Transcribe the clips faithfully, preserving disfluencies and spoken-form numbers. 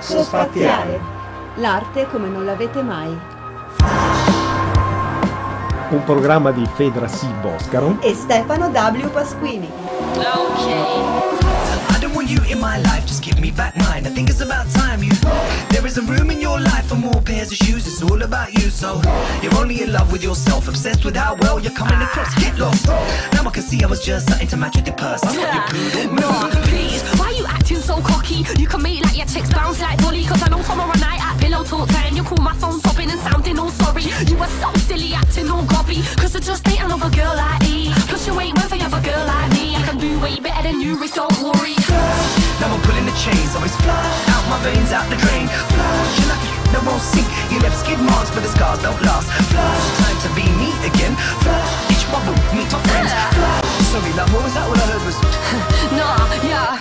Coxo Spaziale. L'arte come non l'avete mai. Un programma di Fedra C. Boscaro e Stefano W. Pasquini. Okay. You in my life, just give me back mine. I think it's about time you. There isn't room in your life for more pairs of shoes. It's all about you, so you're only in love with yourself, obsessed with how well you're coming across. Get lost. Now I can see I was just something to match with your purse. I'm not your poodle. No, please, why you acting so cocky? You can make like your chicks bounce like volley. Cause I know tomorrow night at pillow talk time you call my phone sobbing and sounding all sorry. You were so silly acting all gobby. Cause I just ain't another girl like me. Plus you ain't one for another girl like me. I can do way better than you, Rich, don't worry. Now I'm pulling the chains, always flush out my veins, out the drain. Flush, you're lucky, no won't sink. You left skid marks, but the scars don't last. Flush, time to be me again. Flush, each bubble, meet my friends. Flush, sorry love, what was that? All I heard was nah, yeah.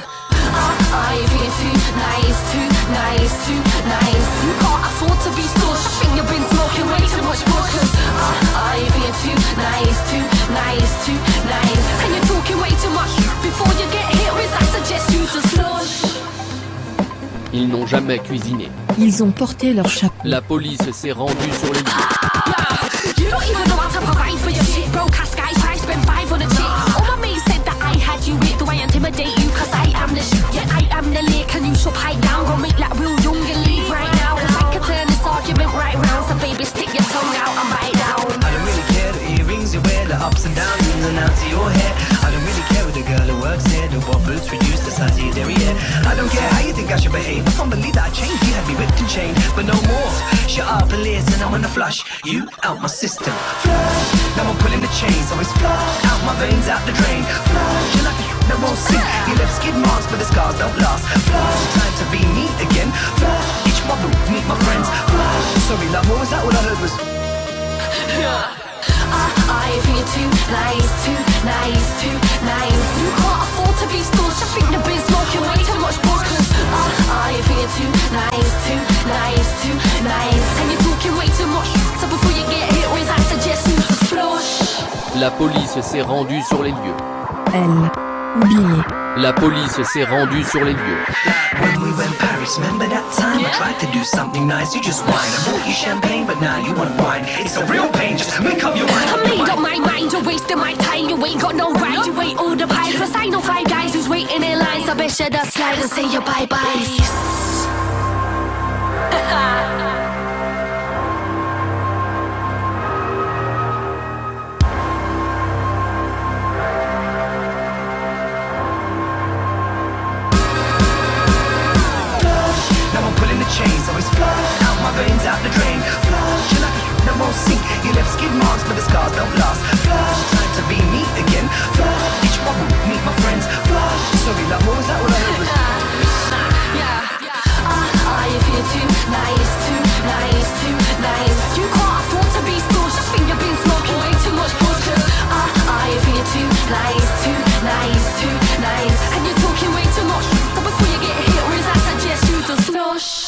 I feel too nice, too nice, too nice. You can't afford to be stush. I think you've been smoking way too much bush. Cause I feel too nice, too nice, too nice. And you're talking way too much. Before you get hit with, I suggest you to slush. Ils n'ont jamais cuisiné. Ils ont porté leur chapeau. La police s'est rendue sur les lieux. You don't even know how to provide for your shit. Broke ass guys, I spent five on a chick. All my mates said that I had you with. Do I intimidate you? Cause I am the shit. Yeah, I am the lick. And you should pipe down. Go make like Will Young and leave right now. Cause I can turn this argument right round. So baby, stick your tongue out and bite down. I don't really care the earrings you wear, the ups and downs, ins and outs of your hair. I don't really care with the girl who works here, the what boots reduce the size of your derriere. I don't care how you think I should behave. I can't believe that I changed. You had me whipped and chained, but no more. Shut up and listen, I wanna flush you out my system. Flush, now I'm pulling the chains, always flush out my veins, out the drain. Flush, you're lucky, no won't sink. You left skid marks, but the scars don't last. Flush, time to be me again. Flush, each bubble, meet my friends. Flush, sorry love, what was that? All I heard was I feel too nice, too nice, too nice. You can't afford to be stush. I think you've been smoking way too much bush. Cause I feel too nice, too nice, too nice. And you're talking way too much. So before you get hit with, I suggest you to flush. La police s'est rendue sur les lieux. Elle. Oublié. La police s'est rendue sur les lieux. When we went Paris, remember that time? I tried to do something nice, you just whine. I bought you champagne, but now you want wine. It's a real pain, just make up your mind. I made up my mind, you're wasting my time. You ain't got no right, you ain't all the pie. Cause I know five guys who's waiting in line. So bet you just slide and say your bye-byes. Chains, always flush out my veins, out the drain. Flush, you're lucky, no won't sink. You left skid marks, but the scars don't last. Flush, time to be me again. Flush, each bubble, meet my friends. Flush, sorry love, what was that? All I heard was yeah. I feel too nice, too nice, too nice. You can't afford to be stush. I think you've been smoking way too much bush. I feel too nice, too nice, too nice. And you're talking way too much. So before you get hit with, I suggest you to slush.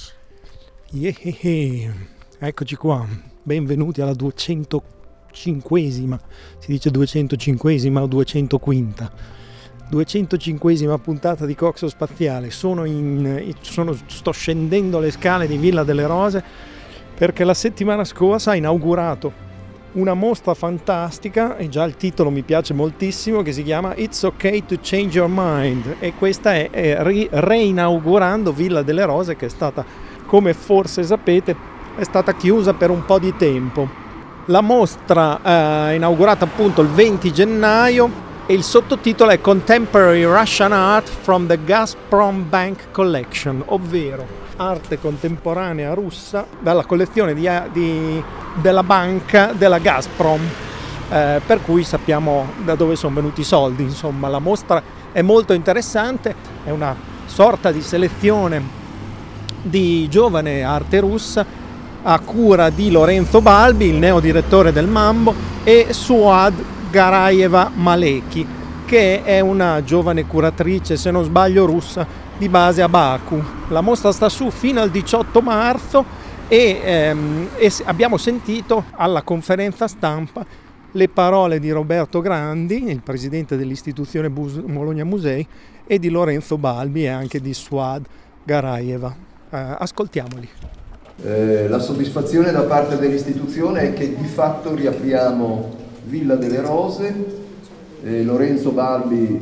Yeah, eccoci qua, benvenuti alla duecentocinquesima, si dice duecentocinquesima o duecentoquinta, duecentocinquesima puntata di Coxo Spaziale. Sono in, sono, sto scendendo le scale di Villa delle Rose perché la settimana scorsa ha inaugurato una mostra fantastica, e già il titolo mi piace moltissimo, che si chiama It's Okay to Change Your Mind, e questa è, è ri, reinaugurando Villa delle Rose, che è stata, come forse sapete, è stata chiusa per un po' di tempo. La mostra è eh, inaugurata appunto il venti gennaio e il sottotitolo è Contemporary Russian Art from the Gazprom Bank Collection, ovvero arte contemporanea russa dalla collezione di, di, della banca della Gazprom, eh, per cui sappiamo da dove sono venuti i soldi. Insomma, la mostra è molto interessante, è una sorta di selezione di giovane arte russa a cura di Lorenzo Balbi, il neo direttore del Mambo, e Suad Garayeva Maleki, che è una giovane curatrice, se non sbaglio russa, di base a Baku. La mostra sta su fino al diciotto marzo e, ehm, e abbiamo sentito alla conferenza stampa le parole di Roberto Grandi, il presidente dell'istituzione Bus- Bologna Musei, e di Lorenzo Balbi e anche di Suad Garayeva. Uh, ascoltiamoli. Eh, la soddisfazione da parte dell'istituzione è che di fatto riapriamo Villa delle Rose. eh, Lorenzo Balbi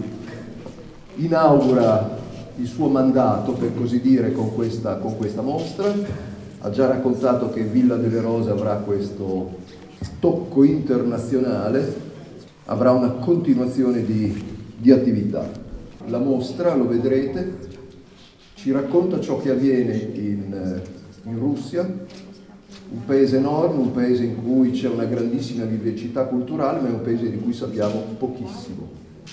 inaugura il suo mandato, per così dire, con questa, con questa mostra. Ha già raccontato che Villa delle Rose avrà questo tocco internazionale, avrà una continuazione di, di attività. La mostra, lo vedrete, ci racconta ciò che avviene in, in Russia, un paese enorme, un paese in cui c'è una grandissima vivacità culturale, ma è un paese di cui sappiamo pochissimo.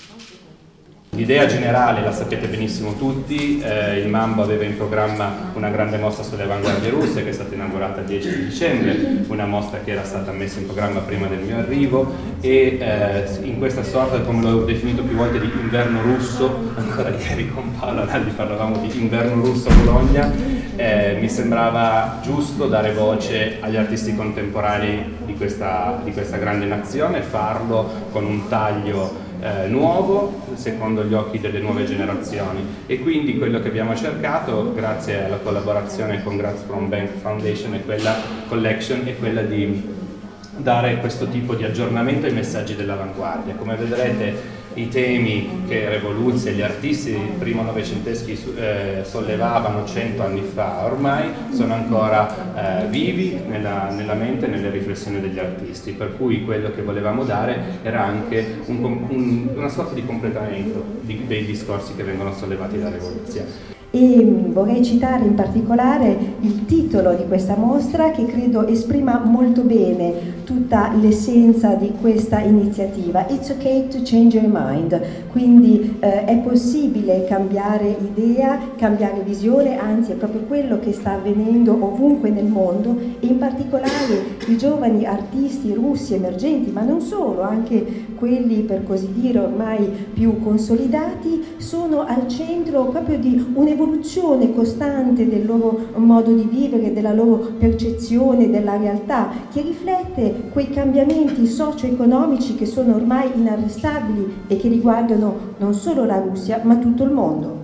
L'idea generale la sapete benissimo tutti, eh, il Mambo aveva in programma una grande mostra sulle avanguardie russe che è stata inaugurata il dieci di dicembre, una mostra che era stata messa in programma prima del mio arrivo e eh, in questa sorta, come l'ho definito più volte, di inverno russo, ancora ieri con Paola Naldi parlavamo di inverno russo a Bologna, eh, mi sembrava giusto dare voce agli artisti contemporanei di questa, di questa grande nazione, farlo con un taglio Eh, nuovo secondo gli occhi delle nuove generazioni, e quindi quello che abbiamo cercato grazie alla collaborazione con Gazprom Bank Foundation e quella Collection è quella di dare questo tipo di aggiornamento ai messaggi dell'avanguardia. Come vedrete, i temi che Revoluzzi e gli artisti primo novecenteschi eh, sollevavano cento anni fa ormai sono ancora eh, vivi nella, nella mente e nelle riflessioni degli artisti, per cui quello che volevamo dare era anche un, un, una sorta di completamento di, dei discorsi che vengono sollevati da Revoluzzi. E vorrei citare in particolare il titolo di questa mostra, che credo esprima molto bene tutta l'essenza di questa iniziativa. It's okay to change your mind, quindi eh, è possibile cambiare idea, cambiare visione, anzi è proprio quello che sta avvenendo ovunque nel mondo, e in particolare i giovani artisti russi emergenti, ma non solo, anche quelli per così dire ormai più consolidati, sono al centro proprio di un'evoluzione un'evoluzione costante del loro modo di vivere, della loro percezione della realtà, che riflette quei cambiamenti socio-economici che sono ormai inarrestabili e che riguardano non solo la Russia ma tutto il mondo.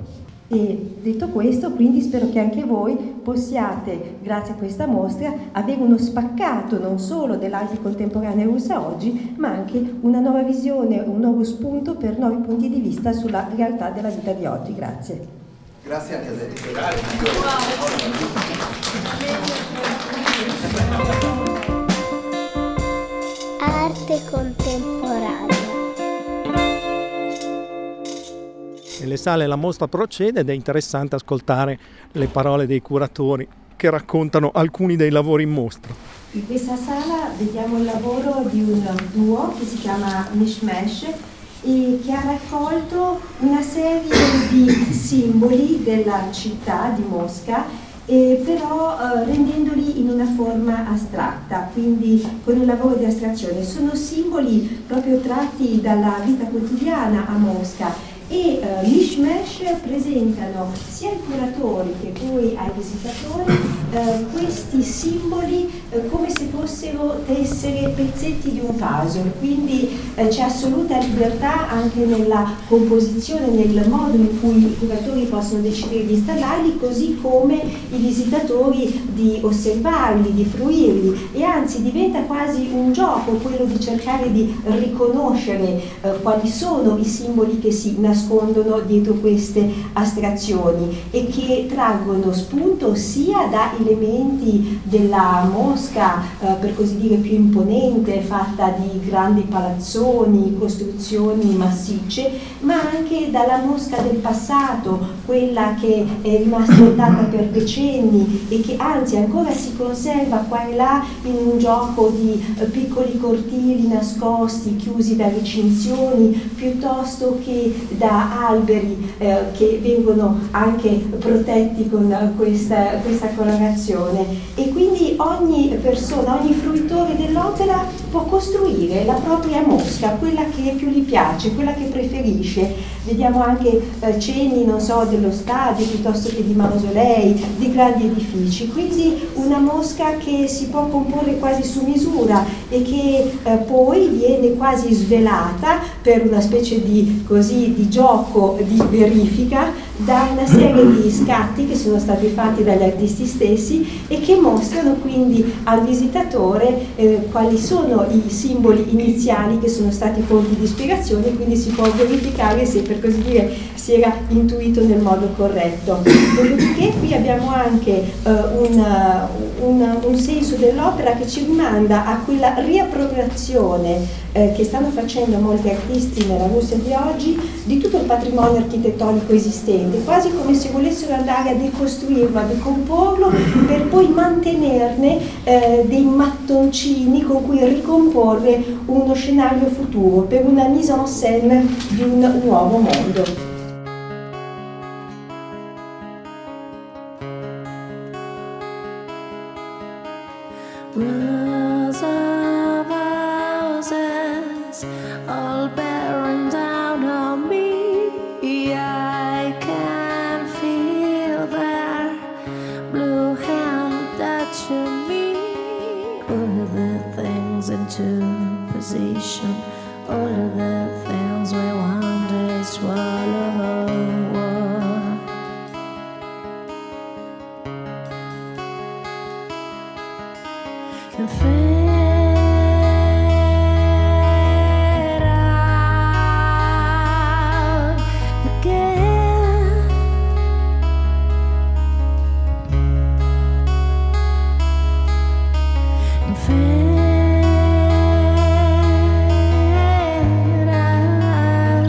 E detto questo, quindi spero che anche voi possiate, grazie a questa mostra, avere uno spaccato non solo dell'arte contemporanea russa oggi, ma anche una nuova visione, un nuovo spunto per nuovi punti di vista sulla realtà della vita di oggi. Grazie. Grazie anche a te. Arte contemporanea. Nelle sale la mostra procede ed è interessante ascoltare le parole dei curatori che raccontano alcuni dei lavori in mostra. In questa sala vediamo il lavoro di un duo che si chiama Mishmash e che ha raccolto una serie di simboli della città di Mosca, eh, però eh, rendendoli in una forma astratta, quindi con un lavoro di astrazione. Sono simboli proprio tratti dalla vita quotidiana a Mosca e uh, Mishmash presentano sia ai curatori che poi ai visitatori uh, questi simboli uh, come se fossero tessere, pezzetti di un puzzle, quindi uh, c'è assoluta libertà anche nella composizione, nel modo in cui i curatori possono decidere di installarli, così come i visitatori di osservarli, di fruirli, e anzi diventa quasi un gioco quello di cercare di riconoscere uh, quali sono i simboli che si nascondono nascondono dietro queste astrazioni e che traggono spunto sia da elementi della Mosca eh, per così dire più imponente, fatta di grandi palazzoni, costruzioni massicce, ma anche dalla Mosca del passato, quella che è rimasta intatta per decenni e che anzi ancora si conserva qua e là in un gioco di eh, piccoli cortili nascosti, chiusi da recinzioni, piuttosto che da alberi eh, che vengono anche protetti con questa, questa colorazione. E quindi ogni persona, ogni fruitore dell'opera può costruire la propria Mosca, quella che più gli piace, quella che preferisce. Vediamo anche eh, cenni, non so, dello stadio piuttosto che di mausolei, di grandi edifici, quindi una Mosca che si può comporre quasi su misura e che eh, poi viene quasi svelata per una specie di, così, di gioco di verifica da una serie di scatti che sono stati fatti dagli artisti stessi e che mostrano quindi al visitatore eh, quali sono i simboli iniziali che sono stati fonti di ispirazione, quindi si può verificare se, per così dire, si era intuito nel modo corretto. Dopodiché qui abbiamo anche eh, una, una, un senso dell'opera che ci rimanda a quella riappropriazione eh, che stanno facendo molti artisti nella Russia di oggi di tutto il patrimonio architettonico esistente, quasi come se volessero andare a decostruirlo, a decomporlo, per poi mantenerne eh, dei mattoncini con cui ricomporre uno scenario futuro per una mise en scène di un nuovo mondo. Rows of houses all bearing down on me. I can feel their blue hand touching me. All of the things into position, all of the things we one day swallow. Can fade out again. And fade out.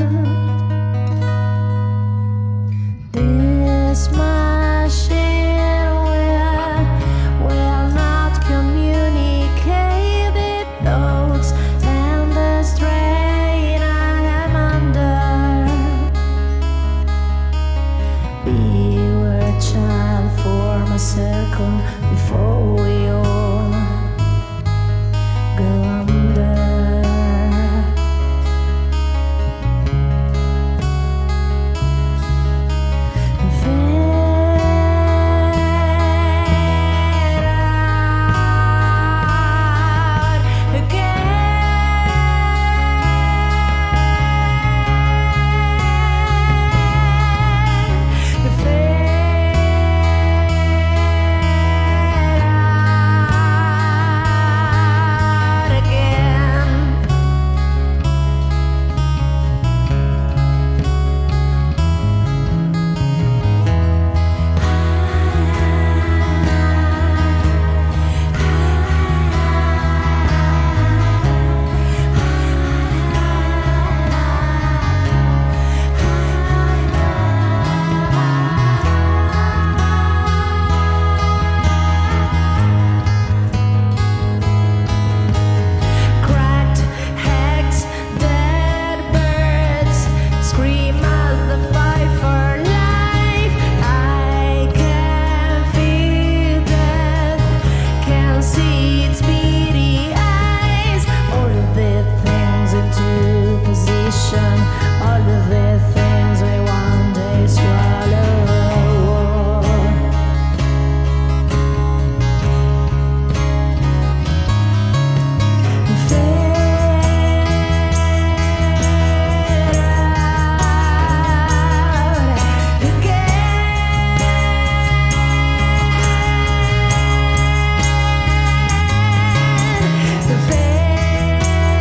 This machine will, will not communicate thoughts and the strain I am under. We were a child, form a circle before we all go under. And fade out again. And fade out again. Cracked eggs, dead birds scream as the fight for life. I can feel death, can see its beady eyes. All of the things into position, all of the things we one day swallow. And fade out again. And fade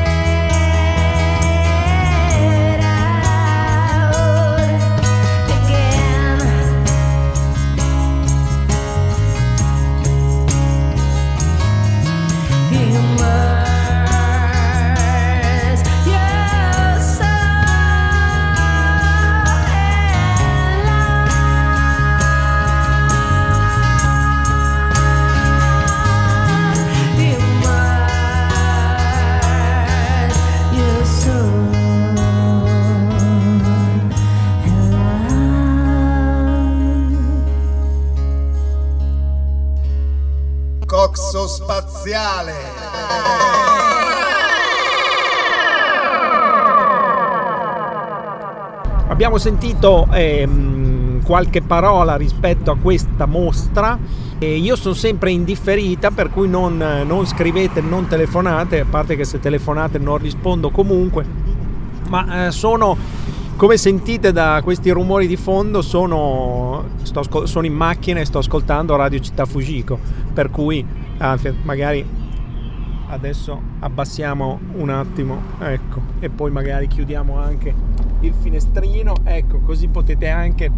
Coxo spaziale. Abbiamo sentito ehm, qualche parola rispetto a questa mostra e io sono sempre indifferita, per cui non, non scrivete, non telefonate, a parte che se telefonate non rispondo comunque, ma eh, sono Come sentite da questi rumori di fondo, sono, sto, sono in macchina e sto ascoltando Radio Città Fujiko, per cui anzi, magari adesso abbassiamo un attimo, ecco, e poi magari chiudiamo anche il finestrino, ecco, così potete anche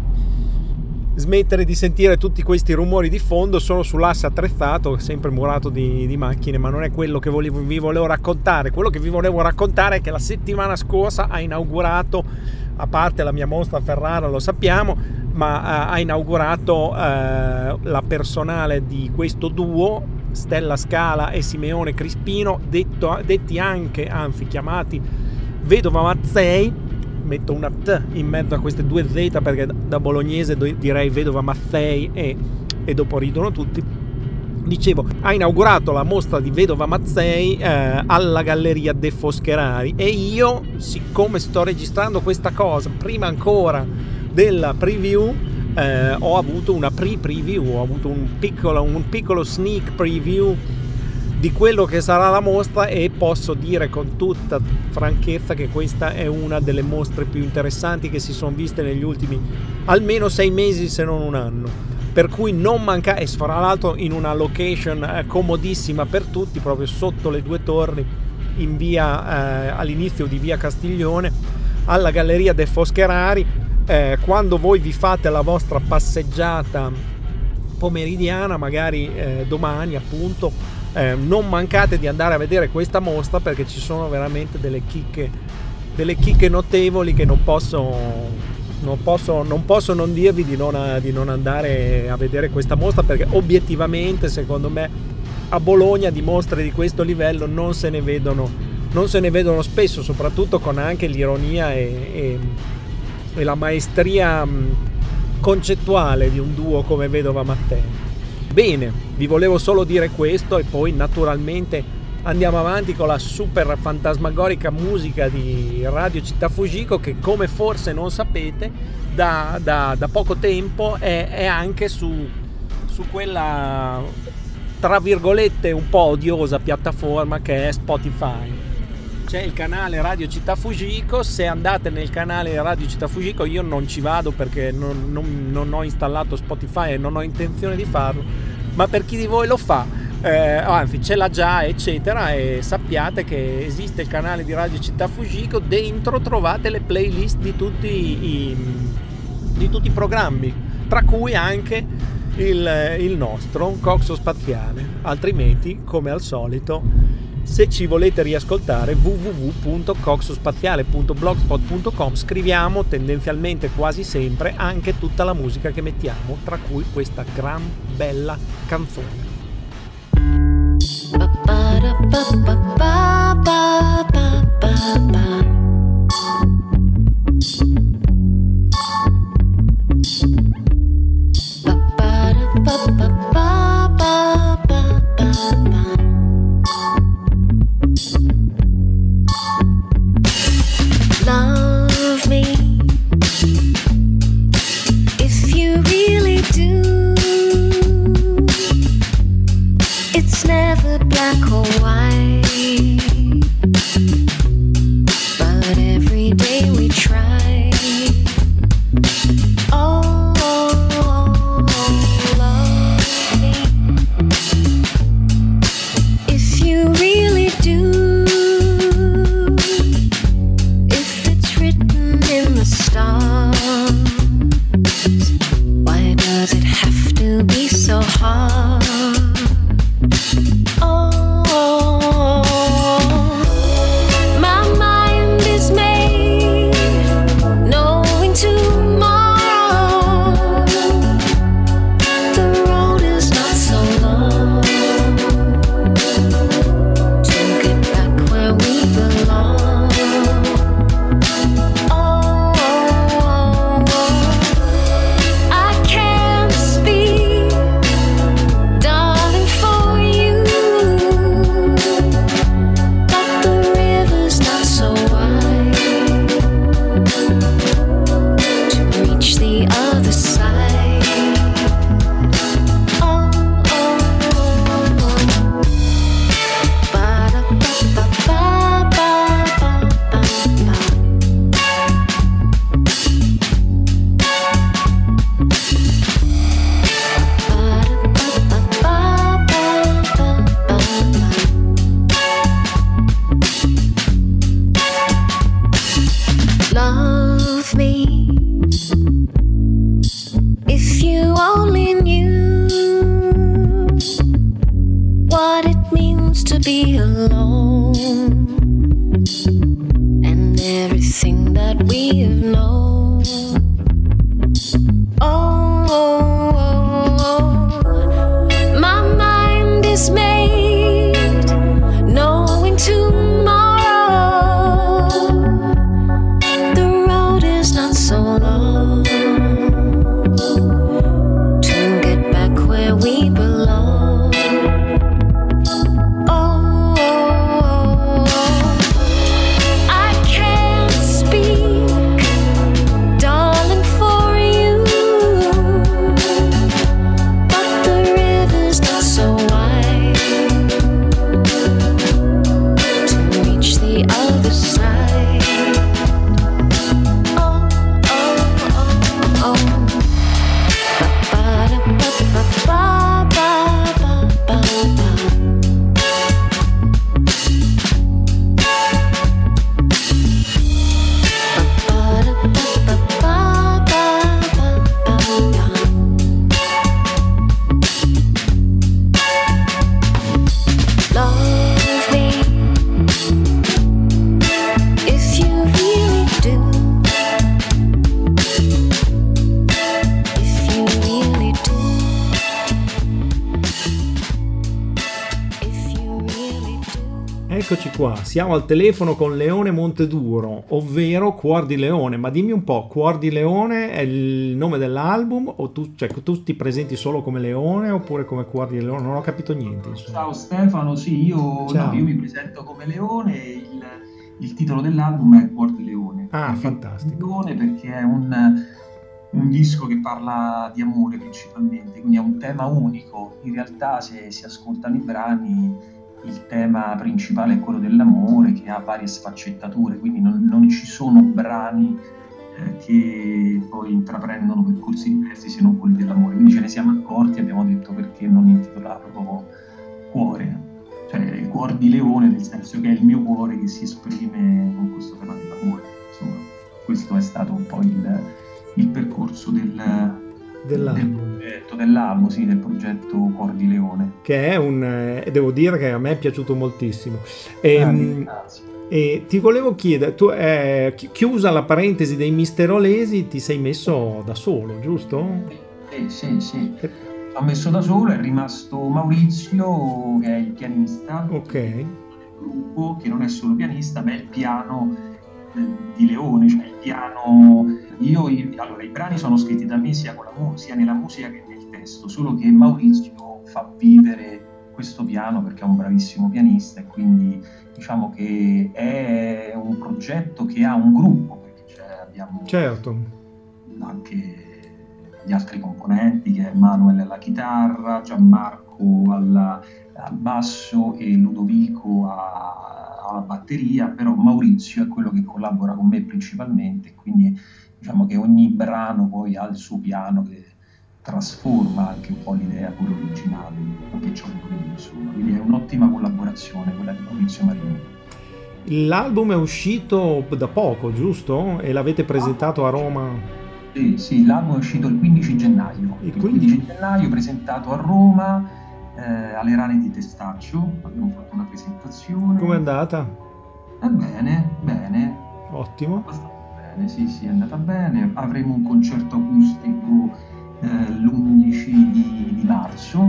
smettere di sentire tutti questi rumori di fondo. Sono sull'asse attrezzato, sempre murato di, di macchine, ma non è quello che volevo, vi volevo raccontare. Quello che vi volevo raccontare è che la settimana scorsa ha inaugurato, a parte la mia mostra a Ferrara, lo sappiamo, ma uh, ha inaugurato uh, la personale di questo duo, Stella Scala e Simeone Crispino, detto, detti anche, anzi chiamati Vedova Mazzei. Metto una T in mezzo a queste due Z perché da bolognese direi Vedova Mazzei e, e dopo ridono tutti. Dicevo, ha inaugurato la mostra di Vedova Mazzei eh, alla Galleria De Foscherari, e io, siccome sto registrando questa cosa prima ancora della preview, eh, ho avuto una pre-preview, ho avuto un piccolo, un piccolo sneak preview di quello che sarà la mostra, e posso dire con tutta franchezza che questa è una delle mostre più interessanti che si sono viste negli ultimi almeno sei mesi, se non un anno, per cui non manca, e fra l'altro in una location eh, comodissima per tutti, proprio sotto le due torri in via, eh, all'inizio di via Castiglione, alla Galleria De Foscherari. Eh, quando voi vi fate la vostra passeggiata pomeridiana, magari eh, domani appunto, Eh, non mancate di andare a vedere questa mostra, perché ci sono veramente delle chicche delle chicche notevoli che non posso non posso non, posso non dirvi di non, di non andare a vedere questa mostra, perché obiettivamente secondo me a Bologna di mostre di questo livello non se ne vedono non se ne vedono spesso, soprattutto con anche l'ironia e, e, e la maestria concettuale di un duo come Vedova Mazzei. Bene, vi volevo solo dire questo, e poi naturalmente andiamo avanti con la super fantasmagorica musica di Radio Città Fujiko, che come forse non sapete da, da, da poco tempo è, è anche su, su quella tra virgolette un po' odiosa piattaforma che è Spotify. C'è il canale Radio Città Fujiko, se andate nel canale Radio Città Fujiko, io non ci vado perché non, non, non ho installato Spotify e non ho intenzione di farlo, ma per chi di voi lo fa, eh, anzi ce l'ha già eccetera, e sappiate che esiste il canale di Radio Città Fujiko, dentro trovate le playlist di tutti i, di tutti i programmi, tra cui anche il, il nostro Coxo Spaziale. Altrimenti, come al solito, se ci volete riascoltare, w w w punto coxospaziale punto blogspot punto com, scriviamo tendenzialmente quasi sempre anche tutta la musica che mettiamo, tra cui questa gran bella canzone. Love me if you really do. It's never black or white, but of me. If you only knew what it means to be alone, and everything that we have known. Oh, oh, oh, my mind is made, knowing tomorrow the road is not so long to get back where we belong. Oh, oh, oh, I can't speak, darling, for you, but the river's not so wide to reach the other side. Oh, oh, oh, oh. Love me if you really do. If you really do. If you really do. Eccoci qua, siamo al telefono con Leone Monteduro, ovvero Cuor di Leone. Ma dimmi un po', Cuor di Leone è il nome dell'album o tu, cioè, tu ti presenti solo come Leone oppure come Cuor di Leone? Non ho capito niente, insomma. Ciao Stefano, sì, io, Ciao. no, io mi presento come Leone, il, il titolo dell'album è Cuor di Leone. Ah, Perché fantastico. Leone perché è un, un disco che parla di amore principalmente, quindi è un tema unico. In realtà se si ascoltano i brani il tema principale è quello dell'amore, che ha varie sfaccettature, quindi non, non ci sono brani eh, che poi intraprendono percorsi diversi se non quelli dell'amore. Quindi ce ne siamo accorti e abbiamo detto perché non intitolarlo proprio Cuore, cioè Cuor di Leone, nel senso che è il mio cuore che si esprime con questo tema dell'amore. Insomma, questo è stato un po' il, il percorso del, Dell'album. del progetto, dell'album, sì, del progetto Cuor di Leone. Che è un, eh, devo dire che a me è piaciuto moltissimo. E, Ah, grazie. e ti volevo chiedere, tu eh, chi- chiusa la parentesi dei misterolesi, ti sei messo da solo, giusto? Sì, sì, sì. Ho messo da solo, è rimasto Maurizio, che è il pianista Ok. del gruppo, che non è solo pianista, ma è il piano eh, di Leone, cioè il piano. Io, i- allora, i brani sono scritti da me sia, con la mu- sia nella musica che nel testo, solo che Maurizio fa vivere questo piano perché è un bravissimo pianista e quindi diciamo che è un progetto che ha un gruppo, perché cioè, abbiamo Certo. anche gli altri componenti, che è Manuel alla chitarra, Gianmarco alla- al basso e Ludovico a- alla batteria, però Maurizio è quello che collabora con me principalmente, quindi diciamo che ogni brano poi ha il suo piano che trasforma anche un po' l'idea pure originale che c'ho avuto io, insomma. Quindi è un'ottima collaborazione quella di Maurizio Marini. L'album è uscito da poco, giusto? E l'avete presentato a Roma? Sì, sì, l'album è uscito il quindici gennaio. Il Il quindici? quindici gennaio presentato a Roma eh, alle Rane di Testaccio. Abbiamo fatto una presentazione. Com'è andata? Eh, bene, bene. Ottimo. Abbastanza bene, sì, sì, è andata bene. Avremo un concerto acustico eh, l'undici di, di marzo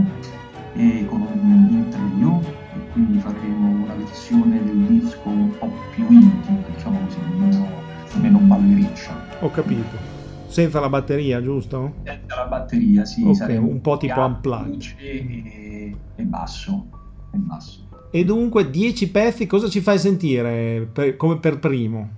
e con un in trio, e quindi faremo una versione del disco un po' più intima, diciamo così, meno, meno ballericcia. Ho capito. Senza la batteria, giusto? Senza la batteria, sì, Ok, saremo un po' tipo piano, unplugged. voce E, e basso, e basso. E dunque dieci pezzi, cosa ci fai sentire per- come per primo?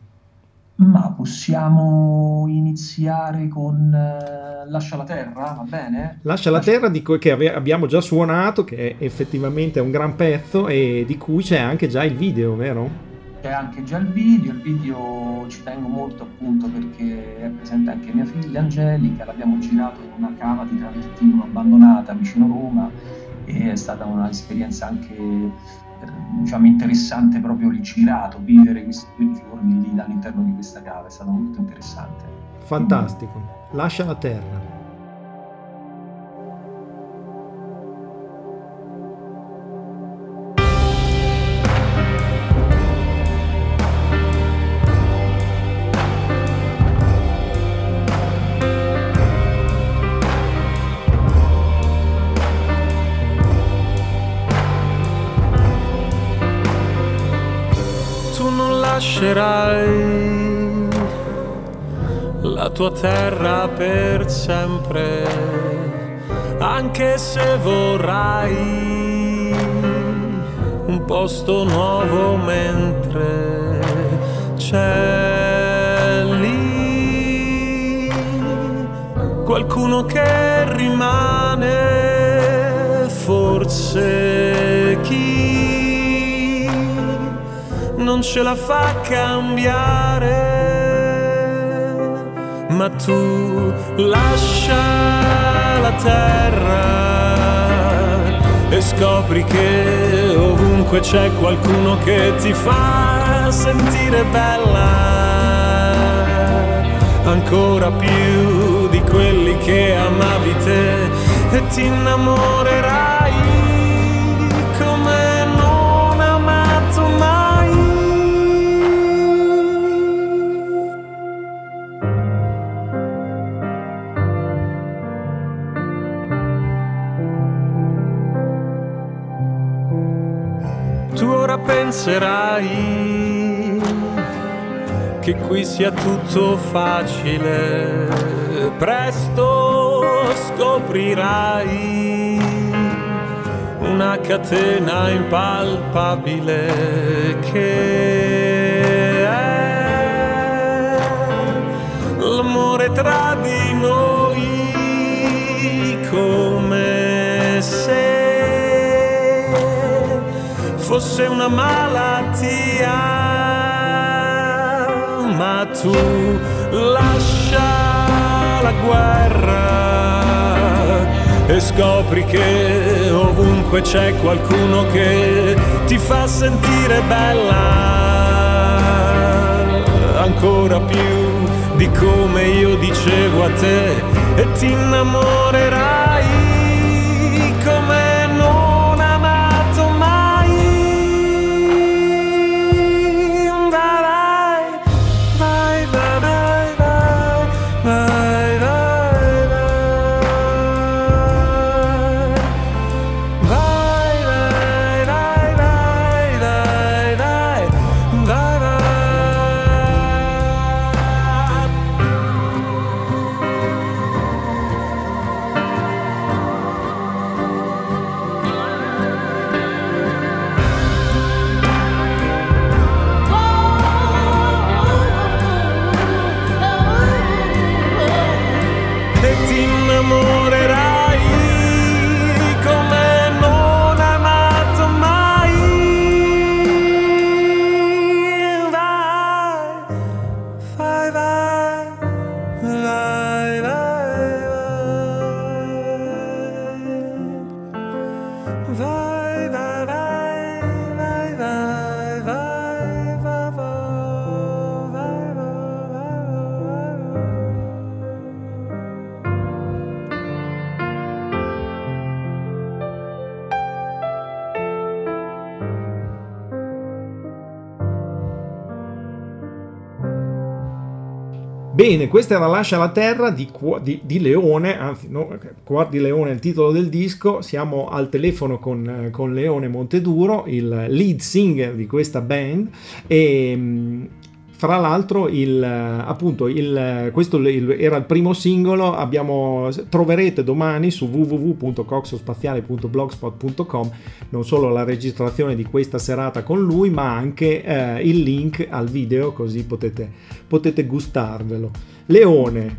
Ma possiamo iniziare con eh, Lascia la terra, va bene? Lascia la terra, di cui che ave- abbiamo già suonato, che è effettivamente un gran pezzo e di cui c'è anche già il video, vero? C'è anche già il video, il video ci tengo molto appunto perché è presente anche mia figlia Angelica, l'abbiamo girato in una cava di Travertino abbandonata vicino Roma e è stata un'esperienza anche diciamo interessante proprio il girato, vivere questi due giorni lì all'interno di questa cava è stato molto interessante. Fantastico. Lascia la terra. Lascerai la tua terra per sempre, anche se vorrai un posto nuovo, mentre c'è lì qualcuno che rimane, forse chi non ce la fa cambiare, ma tu lascia la terra e scopri che ovunque c'è qualcuno che ti fa sentire bella, ancora più di quelli che amavi te, e ti innamorerai come non amato mai. Tu ora penserai che qui sia tutto facile, presto scoprirai una catena impalpabile che è l'amore tra di noi, come se fosse una malattia, ma tu lascia la guerra e scopri che ovunque c'è qualcuno che ti fa sentire bella, ancora più di come io dicevo a te, e ti innamorerai come non amato mai. Bene, questa era Lascia la terra di, di, di Leone, anzi no, Cuor di Leone è il titolo del disco. Siamo al telefono con, con Leone Monteduro, il lead singer di questa band, e fra l'altro il, appunto il, questo il, era il primo singolo. Abbiamo, troverete domani su w w w punto coxospaziale punto blogspot punto com non solo la registrazione di questa serata con lui, ma anche eh, il link al video, così potete, potete gustarvelo. Leone,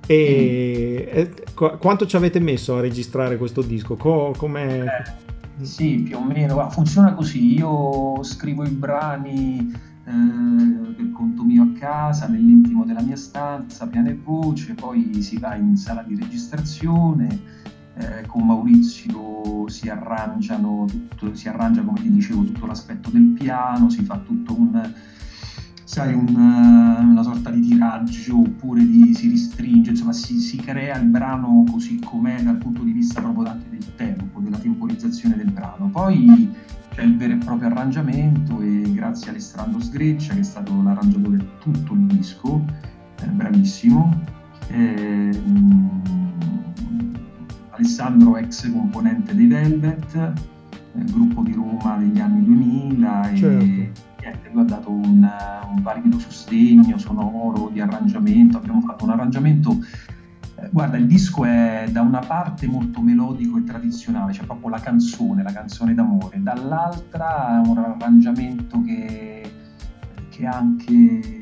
e, mm. e, quanto ci avete messo a registrare questo disco? Co, com'è? Eh, sì, più o meno funziona così. Io scrivo i brani Eh, per conto mio a casa, nell'intimo della mia stanza, piano e voce, poi si va in sala di registrazione eh, con Maurizio si arrangiano tutto, si arrangia, come ti dicevo, tutto l'aspetto del piano, si fa tutto un, sai, un, una sorta di tiraggio, oppure di, si ristringe, insomma si, si crea il brano così com'è dal punto di vista proprio anche del tempo, della temporizzazione del brano. Poi c'è il vero e proprio arrangiamento, e grazie a Alessandro Sgreccia, che è stato l'arrangiatore di tutto il disco, eh, bravissimo. Eh, Alessandro, ex componente dei Velvet, eh, gruppo di Roma degli anni duemila, e certo. niente, lui ha dato un, un valido sostegno sonoro, di arrangiamento. Abbiamo fatto un arrangiamento, eh, guarda, il disco è da una parte molto melodico e tradizionale, c'è proprio la canzone, la canzone d'amore, dall'altra un arrangiamento che, che è anche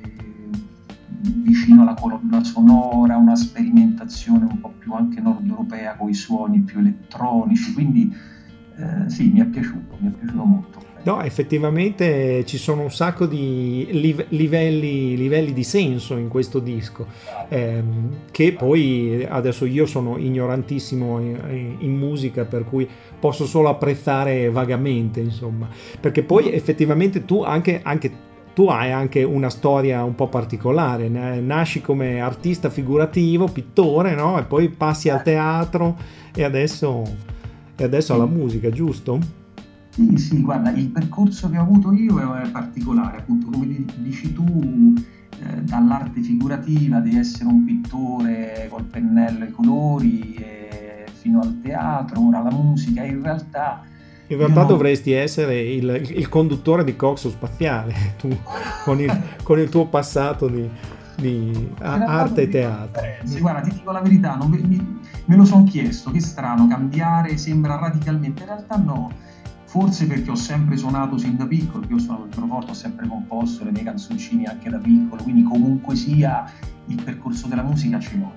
vicino alla colonna sonora, una sperimentazione un po' più anche nord europea, con i suoni più elettronici, quindi eh, sì, mi è piaciuto, mi è piaciuto molto. No, effettivamente ci sono un sacco di live- livelli, livelli di senso in questo disco, ehm, che poi adesso io sono ignorantissimo in, in musica, per cui posso solo apprezzare vagamente, insomma, perché poi effettivamente tu anche, anche tu hai anche una storia un po' particolare, nasci come artista figurativo, pittore, no? E poi passi al teatro e adesso, e adesso alla musica, giusto? Sì, sì, guarda, il percorso che ho avuto io è particolare, appunto, come dici tu, eh, dall'arte figurativa, di essere un pittore col pennello e i colori, e fino al teatro, ora la musica. In realtà In realtà non... dovresti essere il, il conduttore di Coxo Spaziale, tu, con, il, con il tuo passato di, di arte e teatro. Sì, guarda, ti dico la verità, non me, me lo sono chiesto, che strano, cambiare sembra radicalmente, in realtà no, forse perché ho sempre suonato sin da piccolo, perché io suono il pianoforte, ho sempre composto le mie canzoncine anche da piccolo, quindi comunque sia il percorso della musica ce l'ho.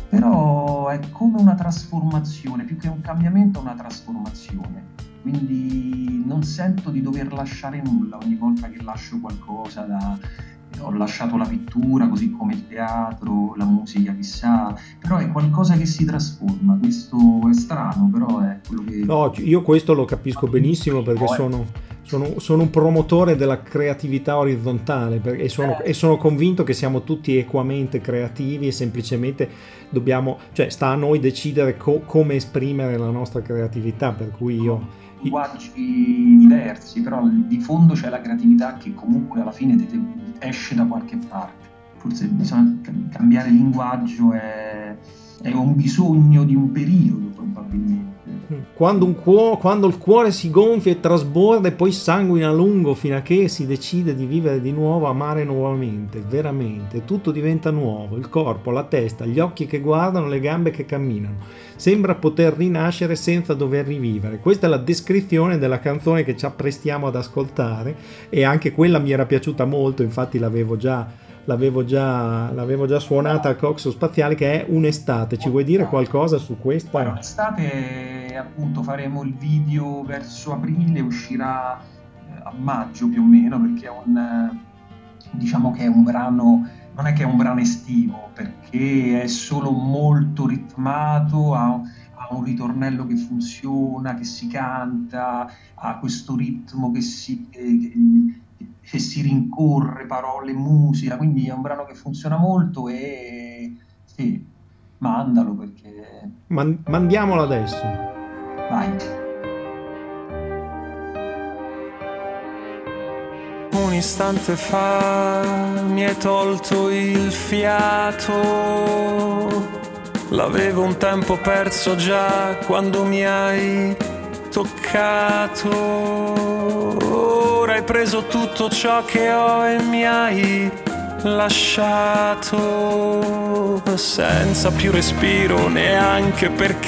Però è come una trasformazione, più che un cambiamento, una trasformazione. Quindi non sento di dover lasciare nulla ogni volta che lascio qualcosa. Da... ho lasciato la pittura, così come il teatro, la musica, chissà, però è qualcosa che si trasforma. Questo è strano, però è quello che... No, io questo lo capisco benissimo, perché sono, sono, sono un promotore della creatività orizzontale, e sono, e sono convinto che siamo tutti equamente creativi, e semplicemente dobbiamo, cioè sta a noi decidere co- come esprimere la nostra creatività, per cui io... linguaggi diversi, però di fondo c'è la creatività che comunque alla fine te, te esce da qualche parte. Forse bisogna cambiare linguaggio, è, è un bisogno di un periodo, probabilmente. Quando, un cuore, quando il cuore si gonfia e trasborda e poi sanguina a lungo, fino a che si decide di vivere di nuovo, amare nuovamente, veramente, tutto diventa nuovo, il corpo, la testa, gli occhi che guardano, le gambe che camminano, sembra poter rinascere senza dover rivivere. Questa è la descrizione della canzone che ci apprestiamo ad ascoltare, e anche quella mi era piaciuta molto, infatti l'avevo già L'avevo già, l'avevo già suonata al Coxo Spaziale, che è Un'estate. Ci vuoi dire qualcosa su questo? Bueno, l'estate, appunto, faremo il video verso aprile, uscirà a maggio più o meno, perché è un, diciamo che è un brano, non è che è un brano estivo, perché è solo molto ritmato, ha, ha un ritornello che funziona, che si canta, ha questo ritmo che si... Che, che si rincorre, parole, musica, quindi è un brano che funziona molto, e sì, mandalo, perché... Man- mandiamolo adesso. Vai. Un istante fa mi hai tolto il fiato, l'avevo un tempo perso già quando mi hai toccato. Ora hai preso tutto ciò che ho e mi hai lasciato senza più respiro neanche per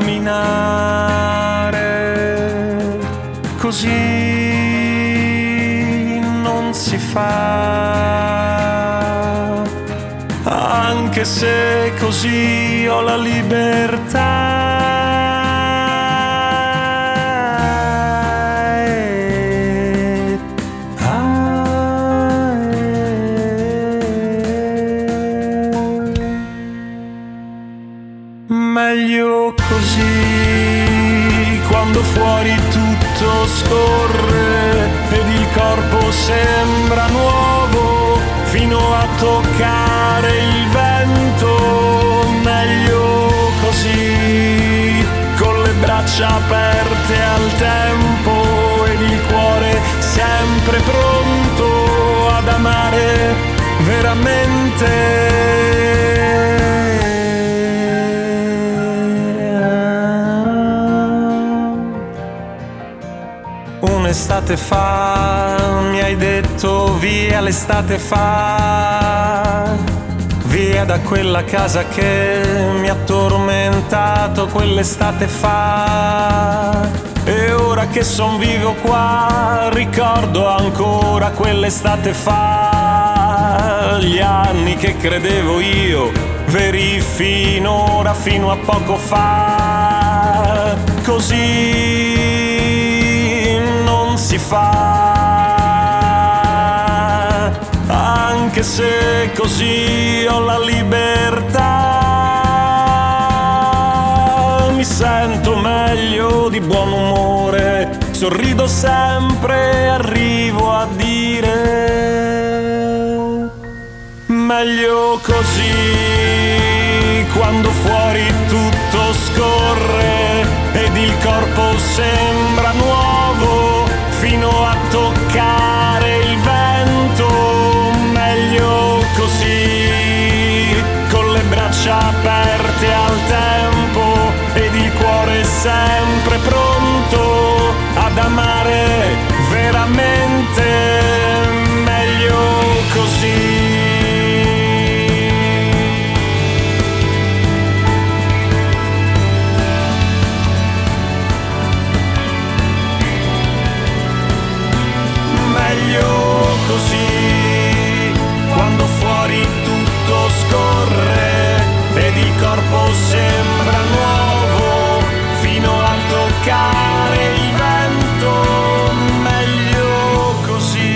camminare. Così non si fa, anche se così ho la libertà. Meglio così, quando fuori tutto scorre ed il corpo sembra nuovo fino a toccare il vento. Meglio così, con le braccia aperte al tempo ed il cuore sempre pronto ad amare veramente. Un'estate fa mi hai detto via l'estate fa, via da quella casa che mi ha tormentato quell'estate fa. E ora che son vivo qua ricordo ancora quell'estate fa, gli anni che credevo io veri finora, fino a poco fa. Così non si fa, anche se così ho la libertà. Mi sento meglio, di buon umore, sorrido sempre, arrivo a dire meglio così, quando fuori tutto scorre ed il corpo sembra nuovo fino a toccare il vento. Meglio così, con le braccia aperte al tempo ed il cuore sempre pronto ad amare veramente. Meglio così. Così, quando fuori tutto scorre ed il corpo sembra nuovo fino a toccare il vento. Meglio così.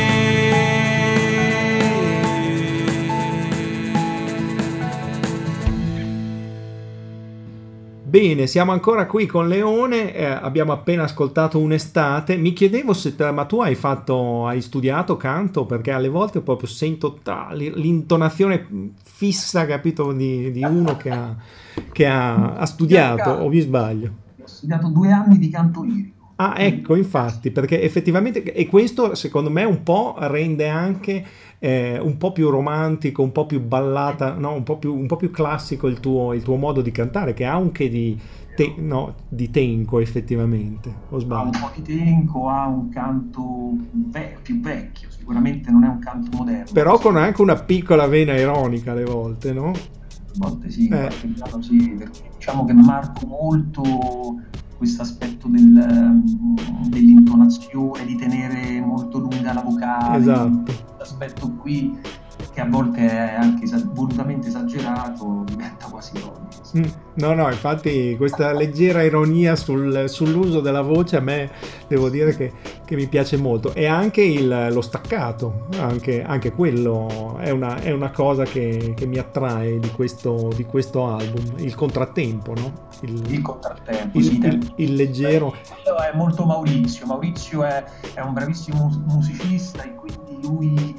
Bene, siamo ancora qui con Leone, eh, abbiamo appena ascoltato Un'estate. Mi chiedevo se te, ma tu hai fatto, hai studiato canto? Perché alle volte proprio sento ta, l'intonazione fissa, capito, di, di uno che ha, che ha, ha studiato, o vi sbaglio? Ho studiato due anni di canto lirico. Ah, ecco, infatti, perché effettivamente, e questo secondo me un po' rende anche eh, un po' più romantico, un po' più ballata, no, un po' più, un po' più classico il tuo, il tuo modo di cantare, che ha anche di, te, no, di tenco effettivamente, o sbaglio? Ha un po' di tenco, ha un canto ve- più vecchio, sicuramente non è un canto moderno. Però con anche una piccola vena ironica alle volte, no? A volte sì, eh. qualche sì, perché diciamo che marco molto questo aspetto del, dell'intonazione, di tenere molto lunga la vocale. Esatto. Questo aspetto qui, che a volte è anche volutamente esagerato, diventa quasi ironico. Mm, no, no, infatti questa leggera ironia sul, sull'uso della voce a me devo dire che, che mi piace molto. E anche il, lo staccato, anche, anche quello è una, è una cosa che, che mi attrae di questo, di questo album, il contrattempo, no? Il, il contrattempo, il, sì, il, il leggero. È molto Maurizio, Maurizio è, è un bravissimo musicista e quindi lui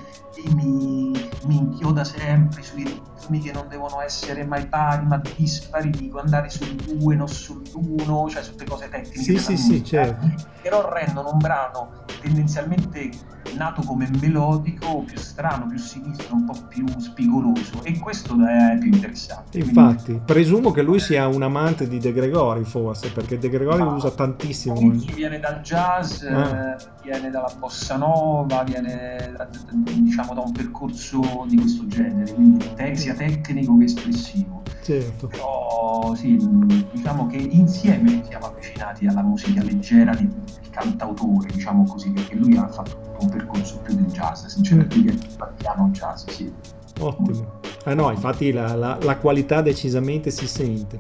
mi, mi inchioda sempre sui ritmi che non devono essere mai pari ma dispari, dico andare sul due non sull'uno, cioè tutte cose tecniche. Sì, sì, sì, certo. Però rendono un brano tendenzialmente nato come melodico, più strano, più sinistro, un po' più spigoloso, e questo è più interessante. Infatti, quindi presumo che lui sia un amante di De Gregori, forse, perché De Gregori ah, usa tantissimo. Viene dal jazz, ah. eh, viene dalla bossa nova, viene da, diciamo da un percorso di questo genere, quindi te, sia tecnico che espressivo. Certo. Però sì, diciamo che insieme siamo avvicinati alla musica leggera di, di cantautore, diciamo così, perché lui ha fatto un percorso più del jazz, sinceramente, mm. il piano jazz, sì. Ottimo. Eh no, infatti la, la, la qualità decisamente si sente.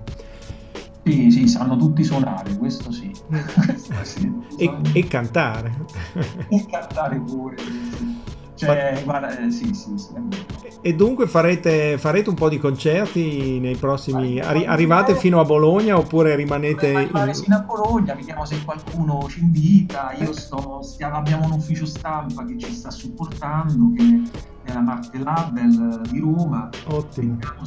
Sì, sì, sanno tutti suonare, questo sì. sì. E, e cantare. E cantare pure. Sì. Cioè, guarda, eh, sì, sì, sì. E dunque farete, farete un po' di concerti nei prossimi... Arri- arrivate fino a Bologna oppure rimanete... Arrivare fino a Bologna, vediamo se qualcuno ci invita. Io sto, stiamo, abbiamo un ufficio stampa che ci sta supportando, che è la Marte Label di Roma. Ottimo. Vediamo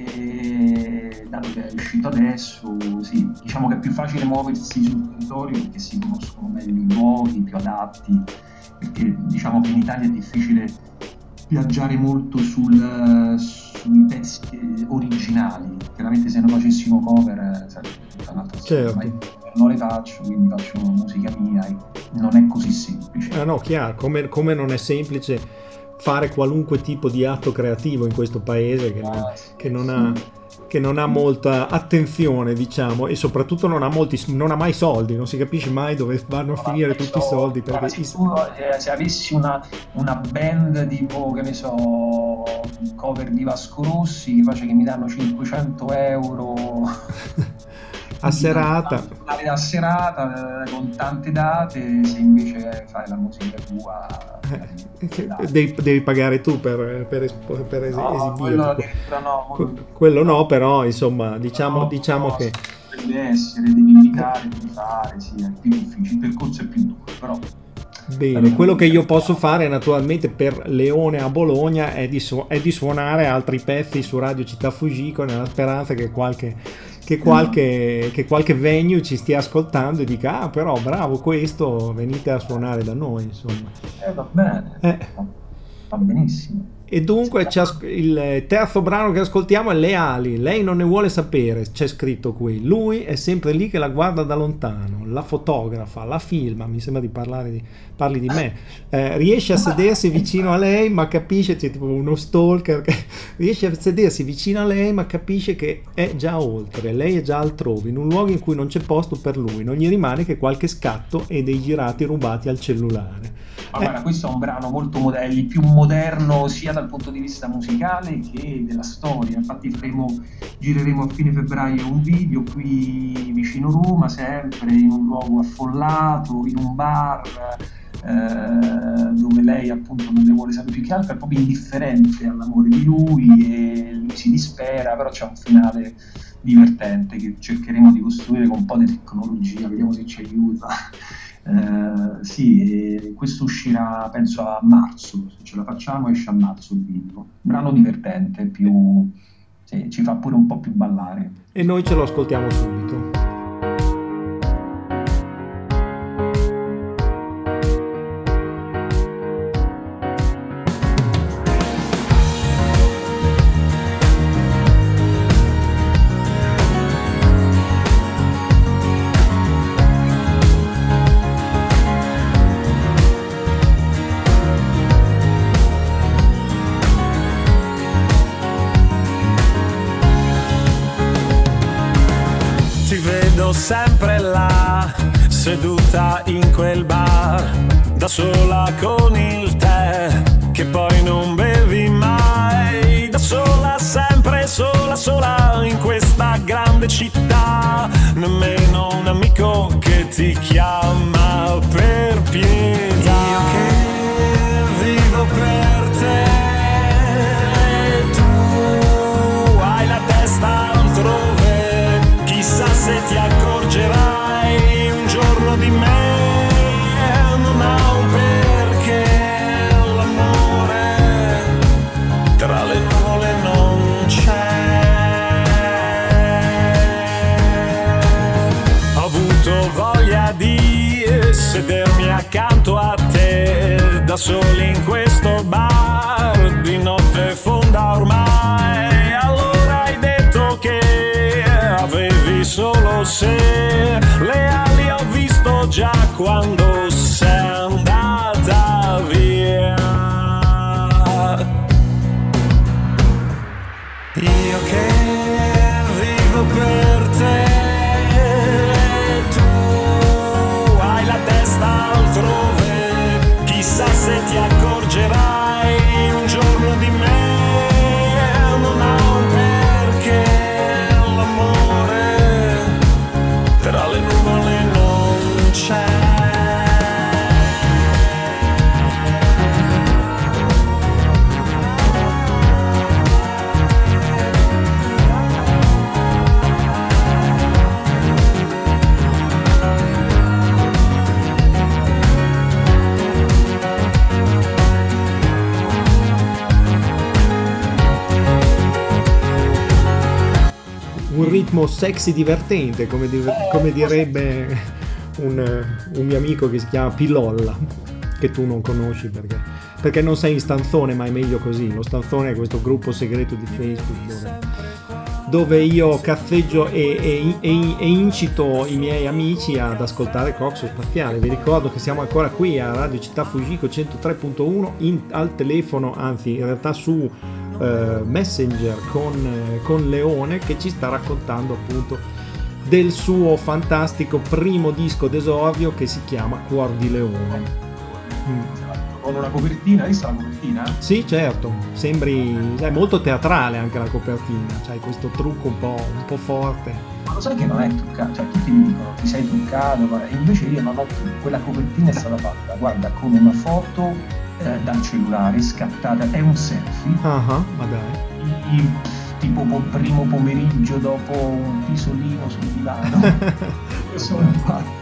se, dato che è uscito adesso, sì, diciamo che è più facile muoversi sul territorio perché si conoscono meglio i luoghi più adatti, perché diciamo che in Italia è difficile viaggiare molto sul, sui pezzi originali. Chiaramente se non facessimo cover sarebbe tutta un'altra storia, certo. Ma non le faccio, quindi faccio musica mia e non è così semplice. Ah no, chiaro, come, come non è semplice fare qualunque tipo di atto creativo in questo paese che non, ah, sì, che non sì. ha che non ha molta attenzione, diciamo, e soprattutto non ha molti, non ha mai soldi, non si capisce mai dove vanno a non finire tutti so, i soldi. Perché se, tu, eh, se avessi una, una band tipo, che ne so, cover di Vasco Rossi, che face che mi danno cinquecento euro a serata, a serata con tante date, se invece fai la musica tua eh, devi, devi pagare tu per, per, per es- no, esibire quello, no, que- quello no, però insomma diciamo, no, diciamo no, che deve essere, devi invitare, devi fare, sì, è più difficile, il percorso è più duro, però bene, quello che io posso fare naturalmente per Leone a Bologna è di, su- è di suonare altri pezzi su Radio Città Fujiko, nella speranza che qualche, che qualche, che qualche venue ci stia ascoltando e dica ah però bravo questo, venite a suonare da noi, insomma. Eh, va bene, eh. va benissimo. E dunque c'è il terzo brano che ascoltiamo è Le ali, lei non ne vuole sapere, c'è scritto qui, lui è sempre lì che la guarda da lontano, la fotografa, la filma, mi sembra di parlare di, parli di me, eh, riesce a sedersi vicino a lei ma capisce, c'è tipo uno stalker che riesce a sedersi vicino a lei ma capisce che è già oltre, lei è già altrove, in un luogo in cui non c'è posto per lui, non gli rimane che qualche scatto e dei girati rubati al cellulare. Ma guarda, questo è un brano molto moderno, il più moderno sia dal punto di vista musicale che della storia. Infatti faremo, gireremo a fine febbraio un video qui vicino Roma, sempre in un luogo affollato, in un bar eh, dove lei appunto non ne vuole sapere più che altro, è proprio indifferente all'amore di lui e lui si dispera, però c'è un finale divertente che cercheremo di costruire con un po' di tecnologia, vediamo se ci aiuta. Uh, sì, e questo uscirà penso a marzo, se ce la facciamo esce a marzo il video, brano divertente, più sì, ci fa pure un po' più ballare e noi ce lo ascoltiamo subito. Sempre là, seduta in quel bar, da sola con il tè, che poi non bevi mai, da sola, sempre sola, sola, in questa grande città, nemmeno un amico che ti chiama per pietà. Io che vivo per te, tu hai la testa altrove, chissà se ti accorgerai un giorno di me, non ha un perché l'amore tra le nuvole non c'è. Ho avuto voglia di sedermi accanto a te, da soli in questo bar, di notte fonda ormai, allora hai detto che avevi solo se, le ali ho visto già quando sei andata via. Io che vivo per te, tu hai la testa altrove, chissà se ti accorgerai un giorno di me, non ha un perché l'amore tra le nuvole non c'è. un ritmo sexy divertente, come, di, come direbbe un, un mio amico che si chiama Pilolla, che tu non conosci perché, perché non sei in stanzone, ma è meglio così. Lo stanzone è questo gruppo segreto di Facebook dove, dove io cazzeggio e, e, e, e incito i miei amici ad ascoltare Coxo Spaziale. Vi ricordo che siamo ancora qui a Radio Città Fujiko centotré punto uno in, al telefono, anzi in realtà su uh, Messenger con, uh, con Leone, che ci sta raccontando appunto del suo fantastico primo disco d'esordio che si chiama Cuor di Leone. Mm. Con una copertina, hai visto la copertina? Sì, certo, sembri, è molto teatrale anche la copertina, c'hai questo trucco un po', un po' forte. Ma lo sai che non è truccato, cioè tutti mi dicono ti sei truccato, ma invece io non ho truccato, quella copertina è stata fatta, guarda, con una foto eh, dal cellulare scattata, è un selfie. Ah, uh-huh, ma dai. Il, tipo primo pomeriggio dopo un pisolino sul divano. Sono fatto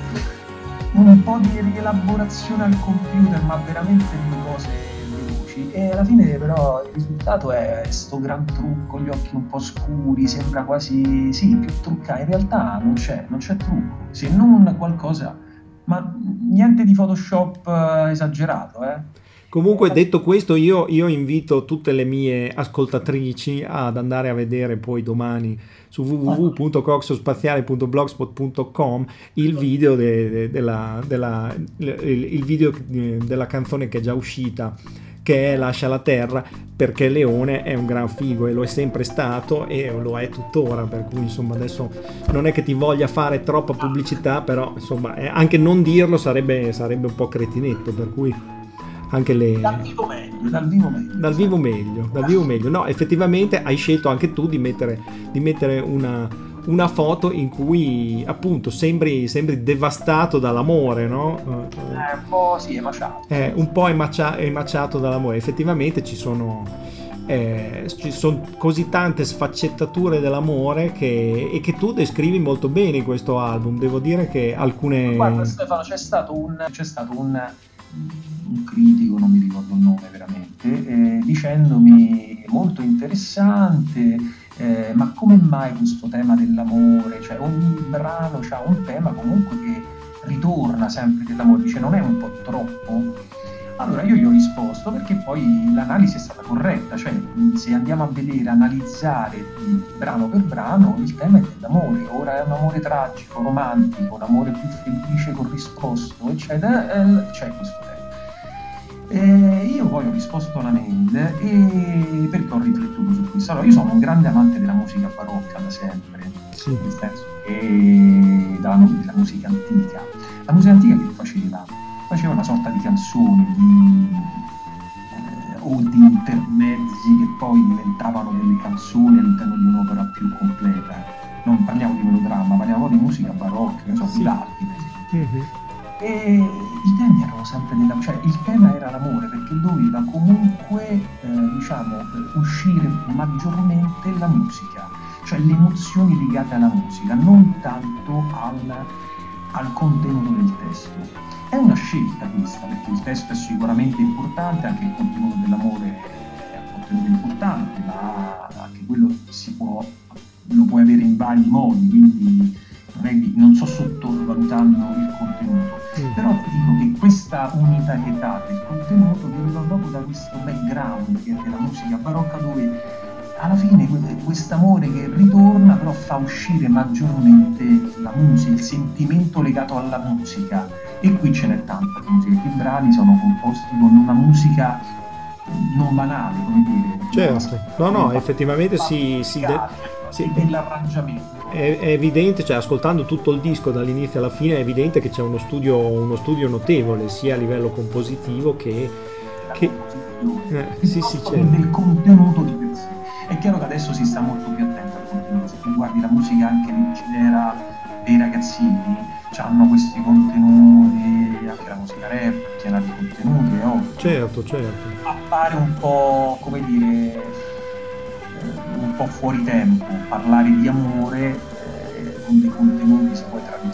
un po' di rielaborazione al computer, ma veramente due cose veloci, e alla fine però il risultato è sto gran trucco, gli occhi un po' scuri, sembra quasi, sì, più truccato, in realtà non c'è, non c'è trucco, se non qualcosa, ma niente di Photoshop eh, esagerato, eh. Comunque, detto questo, io, io invito tutte le mie ascoltatrici ad andare a vedere poi domani su w w w punto coxospaziale punto blogspot punto com il video de, de, della, della, il, il video della canzone che è già uscita, che è Lascia la terra, perché Leone è un gran figo e lo è sempre stato e lo è tuttora, per cui insomma adesso non è che ti voglia fare troppa pubblicità, però insomma anche non dirlo sarebbe, sarebbe un po' cretinetto, per cui anche le... dal vivo meglio, dal vivo meglio. Dal vivo meglio, dal vivo meglio. No, effettivamente hai scelto anche tu di mettere, di mettere una, una foto in cui appunto sembri, sembri devastato dall'amore, no? Eh, un po' sì, emaciato. Eh, un po' emacia, emaciato dall'amore. Effettivamente ci sono, eh, ci sono così tante sfaccettature dell'amore che, e che tu descrivi molto bene in questo album. Devo dire che alcune... Guarda Stefano, c'è stato un... C'è stato un... un critico, non mi ricordo il nome veramente, eh, dicendomi molto interessante, eh, ma come mai questo tema dell'amore, cioè ogni brano ha un tema comunque che ritorna sempre dell'amore, dice non è un po' troppo? Allora io gli ho risposto perché poi l'analisi è stata corretta, cioè se andiamo a vedere, analizzare brano per brano, il tema è dell'amore, ora è un amore tragico, romantico, un amore più felice, corrisposto, eccetera, eh, c'è questo tema. E io poi ho risposto alla mail e perché ho riflettuto su questo. Allora, io sono un grande amante della musica barocca da sempre, sì. Nel senso che della, della musica antica. La musica antica che faceva? Faceva una sorta di canzoni, di, eh, o di intermezzi che poi diventavano delle canzoni all'interno di un'opera più completa. Non parliamo di melodramma, parliamo di musica barocca, che so, sì. Vivaldi per esempio. Mm-hmm. E i temi erano sempre della, cioè il tema era l'amore, perché doveva comunque eh, diciamo uscire maggiormente la musica, cioè le emozioni legate alla musica, non tanto al, al contenuto del testo. È una scelta questa, perché il testo è sicuramente importante, anche il contenuto dell'amore è un contenuto importante, ma anche quello si può, lo puoi avere in vari modi, quindi non sto sottovalutando il contenuto, mm. però ti dico che questa unitarietà del contenuto deriva proprio da questo background che è della musica barocca, dove alla fine quest'amore che ritorna però fa uscire maggiormente la musica, il sentimento legato alla musica, e qui ce n'è tanta di musica, i brani sono composti con una musica non banale, come dire. Certo, no no, effettivamente si, si de- sì, dell'arrangiamento. È, è evidente, cioè ascoltando tutto il disco dall'inizio alla fine è evidente che c'è uno studio, uno studio notevole sia a livello compositivo che, che... Eh, sì, sì, certo. Del contenuto di per sé. È chiaro che adesso si sta molto più attento al contenuto, se tu guardi la musica anche leggera dei ragazzini, hanno questi contenuti, anche la musica rap piena di contenuti, è ovvio. Certo, certo. Appare un po', come dire, un po' fuori tempo parlare di amore eh, con dei contenuti se vuoi tradizionali.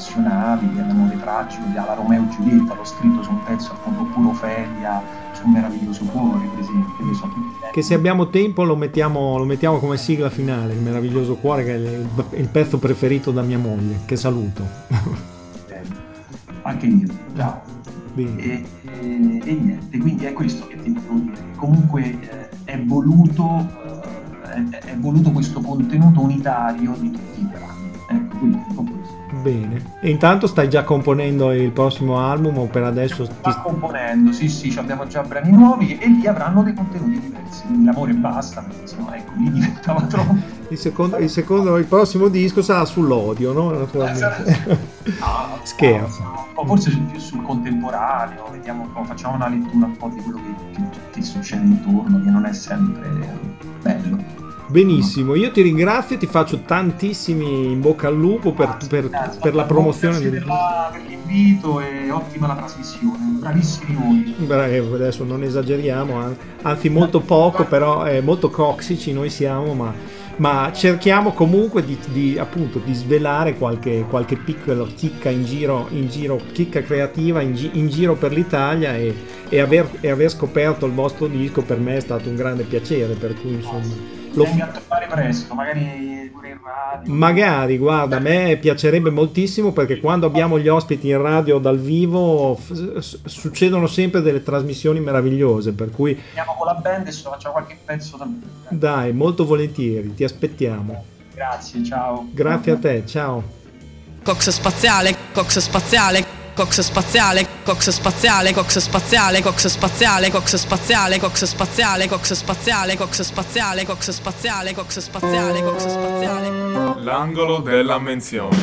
passionali, l'amore tragico, alla Romeo e Giulietta, l'ho scritto su un pezzo appunto, oppure Ofelia, su Un meraviglioso cuore, per esempio, che, sono che se abbiamo tempo lo mettiamo, lo mettiamo come sigla finale, Il meraviglioso cuore, che è il, il pezzo preferito da mia moglie, che saluto. Eh, anche io, ciao. Bene. E, e, e niente, quindi è questo che ti devo dire. Comunque eh, è voluto eh, è, è voluto questo contenuto unitario di tutti i brani. Ecco, quindi ecco questo. Bene. E intanto stai già componendo il prossimo album o per adesso? Sto ti... componendo, sì sì, abbiamo già brani nuovi e lì avranno dei contenuti diversi. Quindi l'amore basta, perché sennò ecco, lì diventava troppo. Il secondo, il secondo, il prossimo disco sarà sull'odio, no? Naturalmente. No, Scherzo. No, forse più sul contemporaneo, vediamo un po', facciamo una lettura un po' di quello che, che, che succede intorno, che non è sempre bello. Benissimo, io ti ringrazio e ti faccio tantissimi in bocca al lupo per, per, per, per la promozione del... per, la, per l'invito e ottima la trasmissione, bravissimi voi. Bravo, adesso non esageriamo, anzi molto poco, però eh, molto coxici noi siamo, ma, ma cerchiamo comunque di, di, appunto, di svelare qualche, qualche piccola chicca in giro, in giro chicca creativa in, gi, in giro per l'Italia e, e, aver, e aver scoperto il vostro disco per me è stato un grande piacere, per cui insomma... Lo f- a trovare presto, magari pure in radio. Magari, guarda, a me piacerebbe moltissimo perché quando abbiamo gli ospiti in radio dal vivo f- succedono sempre delle trasmissioni meravigliose, per cui andiamo con la band e se facciamo qualche pezzo também. Dai, molto volentieri, ti aspettiamo. Grazie, ciao. Grazie a te, ciao. Cox spaziale, cox spaziale. Cox spaziale, cox spaziale, cox spaziale, cox spaziale, cox spaziale, cox spaziale, cox spaziale, cox spaziale, cox spaziale, cox spaziale, cox spaziale. L'angolo della menzione.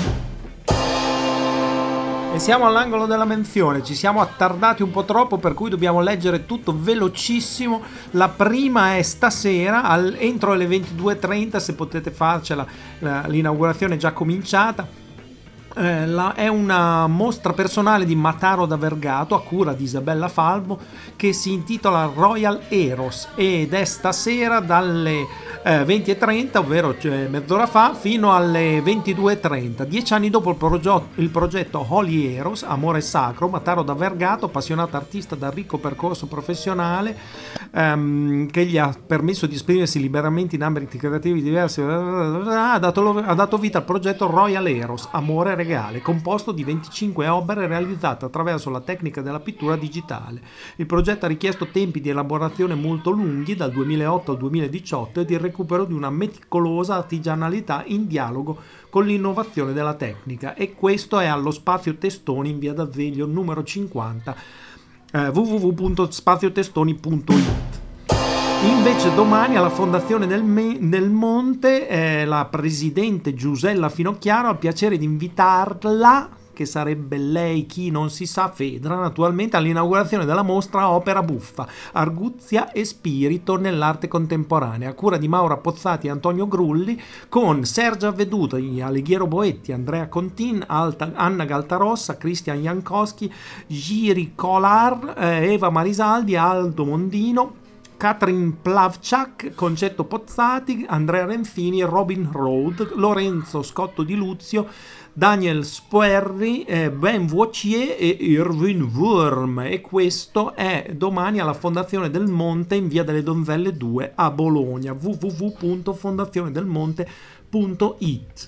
E siamo all'angolo della menzione, ci siamo attardati un po' troppo per cui dobbiamo leggere tutto velocissimo. La prima è stasera, al, entro le ventidue e trenta, se potete farcela, la, l'inaugurazione è già cominciata. Eh, la, è una mostra personale di Mataro da Vergato a cura di Isabella Falbo che si intitola Royal Eros ed è stasera dalle eh, venti e trenta, ovvero cioè, mezz'ora fa, fino alle ventidue e trenta. Dieci anni dopo il, progetto, il progetto Holy Eros, Amore Sacro, Mataro da Vergato, appassionato artista dal ricco percorso professionale ehm, che gli ha permesso di esprimersi liberamente in ambiti creativi diversi, ha dato, ha dato vita al progetto Royal Eros, Amore Regale, composto di venticinque opere realizzate attraverso la tecnica della pittura digitale. Il progetto ha richiesto tempi di elaborazione molto lunghi, dal duemilaotto al duemiladiciotto, ed il recupero di una meticolosa artigianalità in dialogo con l'innovazione della tecnica, e questo è allo Spazio Testoni in via d'Azeglio numero cinquanta, eh, w w w punto spazio testoni punto i t. Invece domani alla Fondazione del, Me- del Monte eh, la presidente Giusella Finocchiaro ha il piacere di invitarla, che sarebbe lei, chi non si sa, Fedra, naturalmente, all'inaugurazione della mostra Opera Buffa, Arguzia e Spirito nell'arte contemporanea, a cura di Maura Pozzati e Antonio Grulli, con Sergia Veduti, Alighiero Boetti, Andrea Contin, Alta, Anna Galtarossa, Cristian Jankowski, Giri Kolar, eh, Eva Marisaldi, Aldo Mondino, Katrin Plavchak, Concetto Pozzati, Andrea Renfini, Robin Road, Lorenzo Scotto di Luzio, Daniel Spuerri, eh, Ben Voitier e Irvin Wurm. E questo è domani alla Fondazione del Monte in via delle Donzelle due a Bologna, w w w punto fondazione del monte punto i t.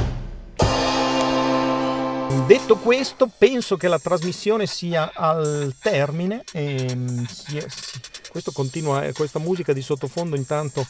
Detto questo, penso che la trasmissione sia al termine e questo continua, questa musica di sottofondo intanto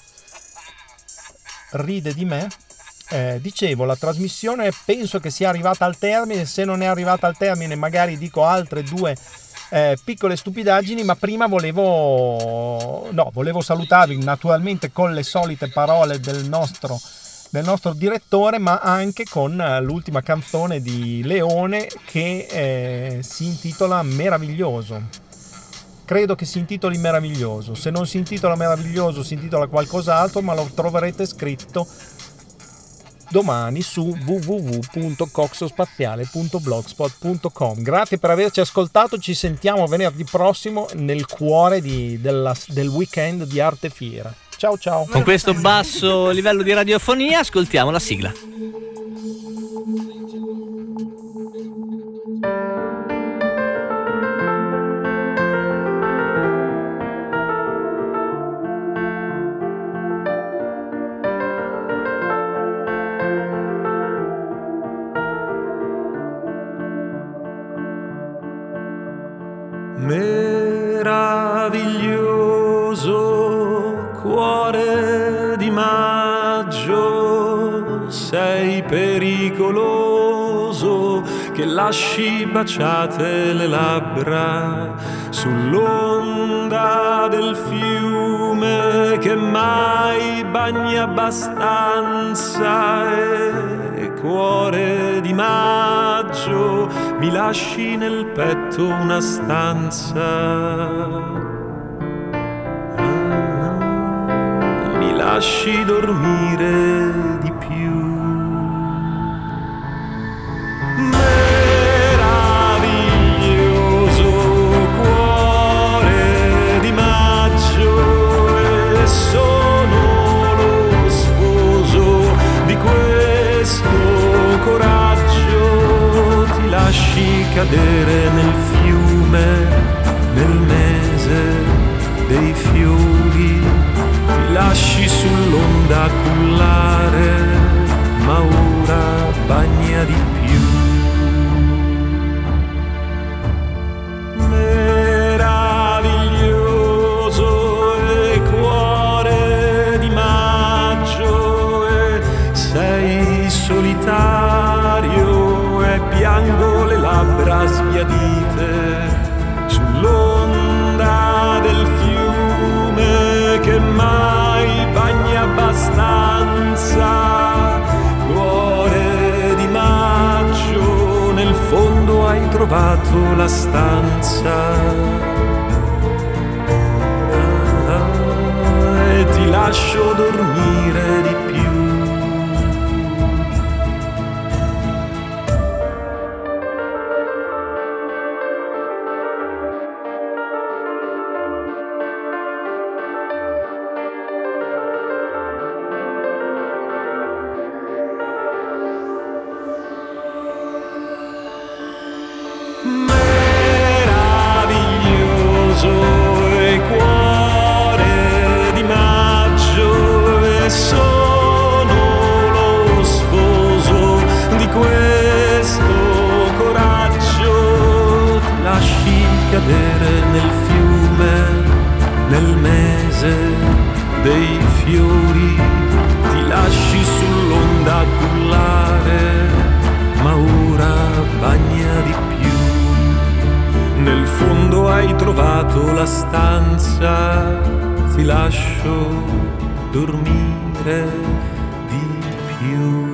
ride di me. Eh, dicevo, la trasmissione penso che sia arrivata al termine. Se non è arrivata al termine magari dico altre due eh, piccole stupidaggini, ma prima volevo no, volevo salutarvi naturalmente con le solite parole del nostro del nostro direttore, ma anche con l'ultima canzone di Leone che eh, si intitola Meraviglioso. Credo che si intitoli Meraviglioso. Se non si intitola Meraviglioso si intitola qualcos'altro, ma lo troverete scritto domani su w w w punto coxospaziale punto blogspot punto com. Grazie per averci ascoltato, ci sentiamo venerdì prossimo nel cuore di, della, del weekend di Arte Fiera. Ciao ciao. Con questo basso livello di radiofonia ascoltiamo la sigla. sei pericoloso che lasci baciate le labbra sull'onda del fiume che mai bagna abbastanza. E cuore di maggio, mi lasci nel petto una stanza. Mi lasci dormire di più. Meraviglioso cuore di maggio, e sono lo sposo di questo coraggio. Ti lasci cadere nel fiume, nel mese dei fiori. Ti lasci sull'onda cullare, ma ora bagna di più. Meraviglioso e cuore di maggio, e sei solitario e piango le labbra sbiadite sull'onda del fiume che mai bagna abbastanza. Cuore di maggio, nel fondo hai trovato la stanza. Ah, e ti lascio dormire di più. Cadere nel fiume, nel mese dei fiori. Ti lasci sull'onda cullare, ma ora bagna di più. Nel fondo hai trovato la stanza. Ti lascio dormire di più.